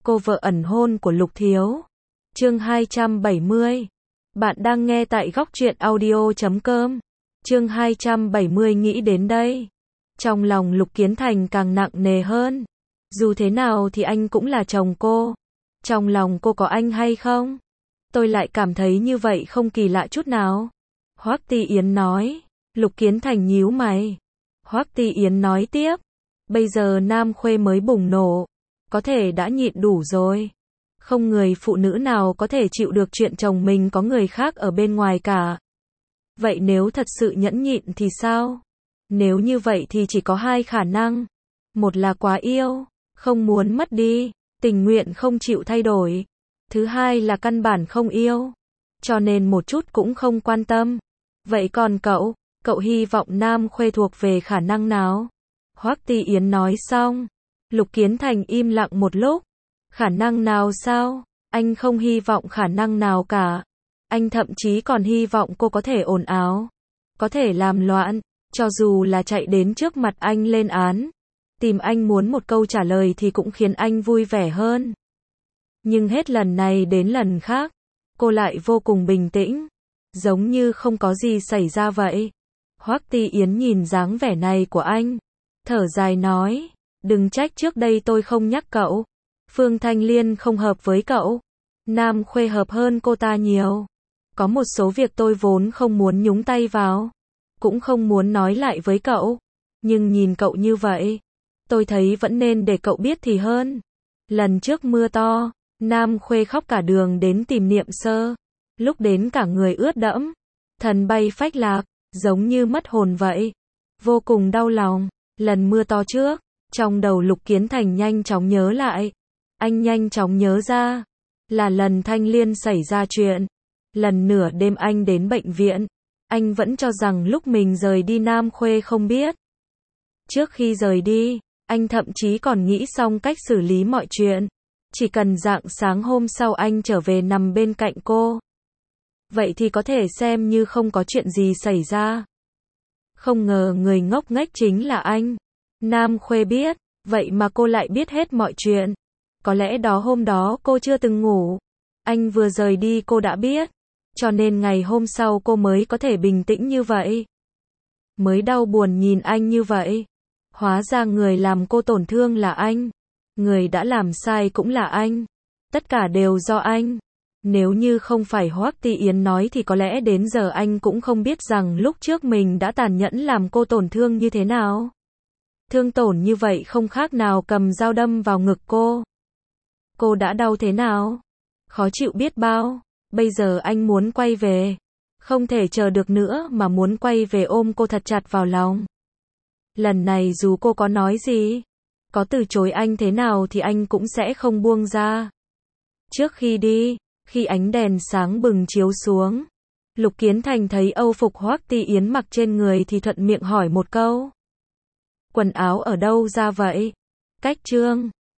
cô vợ ẩn hôn của Lục Thiếu. Chương 270. Bạn đang nghe tại góc truyện audio.com. Chương 270 nghĩ đến đây. Trong lòng Lục Kiến Thành càng nặng nề hơn. Dù thế nào thì anh cũng là chồng cô. Trong lòng cô có anh hay không? Tôi lại cảm thấy như vậy không kỳ lạ chút nào. Hoắc Ti Yến nói. Lục Kiến Thành nhíu mày. Hoắc Ti Yến nói tiếp. Bây giờ Nam Khuê mới bùng nổ. Có thể đã nhịn đủ rồi. Không người phụ nữ nào có thể chịu được chuyện chồng mình có người khác ở bên ngoài cả. Vậy nếu thật sự nhẫn nhịn thì sao? Nếu như vậy thì chỉ có hai khả năng. Một là quá yêu, không muốn mất đi, tình nguyện không chịu thay đổi. Thứ hai là căn bản không yêu, cho nên một chút cũng không quan tâm. Vậy còn cậu hy vọng Nam Khuê thuộc về khả năng nào? Hoắc Ti Yến nói xong. Lục Kiến Thành im lặng một lúc. Khả năng nào sao? Anh không hy vọng khả năng nào cả. Anh thậm chí còn hy vọng cô có thể ồn ào, có thể làm loạn, cho dù là chạy đến trước mặt anh lên án, tìm anh muốn một câu trả lời thì cũng khiến anh vui vẻ hơn. Nhưng hết lần này đến lần khác, cô lại vô cùng bình tĩnh, giống như không có gì xảy ra vậy. Hoắc Ti Yến nhìn dáng vẻ này của anh, thở dài nói, đừng trách trước đây tôi không nhắc cậu. Phương Thanh Liên không hợp với cậu, Nam Khuê hợp hơn cô ta nhiều. Có một số việc tôi vốn không muốn nhúng tay vào, cũng không muốn nói lại với cậu, nhưng nhìn cậu như vậy, tôi thấy vẫn nên để cậu biết thì hơn. Lần trước mưa to, Nam Khuê khóc cả đường đến tìm Niệm Sơ, lúc đến cả người ướt đẫm, thần bay phách lạc, giống như mất hồn vậy, vô cùng đau lòng. Lần mưa to trước, trong đầu Lục Kiến Thành nhanh chóng nhớ lại, anh nhanh chóng nhớ ra, là lần Thanh Liên xảy ra chuyện. Lần nửa đêm anh đến bệnh viện, anh vẫn cho rằng lúc mình rời đi Nam Khuê không biết. Trước khi rời đi, anh thậm chí còn nghĩ xong cách xử lý mọi chuyện. Chỉ cần rạng sáng hôm sau anh trở về nằm bên cạnh cô. Vậy thì có thể xem như không có chuyện gì xảy ra. Không ngờ người ngốc nghếch chính là anh. Nam Khuê biết, vậy mà cô lại biết hết mọi chuyện. Có lẽ hôm đó cô chưa từng ngủ. Anh vừa rời đi cô đã biết. Cho nên ngày hôm sau cô mới có thể bình tĩnh như vậy. Mới đau buồn nhìn anh như vậy. Hóa ra người làm cô tổn thương là anh. Người đã làm sai cũng là anh. Tất cả đều do anh. Nếu như không phải Hoắc Ti Yến nói thì có lẽ đến giờ anh cũng không biết rằng lúc trước mình đã tàn nhẫn làm cô tổn thương như thế nào. Thương tổn như vậy không khác nào cầm dao đâm vào ngực cô. Cô đã đau thế nào? Khó chịu biết bao. Bây giờ anh muốn quay về. Không thể chờ được nữa mà muốn quay về ôm cô thật chặt vào lòng. Lần này dù cô có nói gì, có từ chối anh thế nào thì anh cũng sẽ không buông ra. Trước khi đi, khi ánh đèn sáng bừng chiếu xuống, Lục Kiến Thành thấy âu phục Hoắc Ti Yến mặc trên người thì thuận miệng hỏi một câu. Quần áo ở đâu ra vậy? Cách Trương.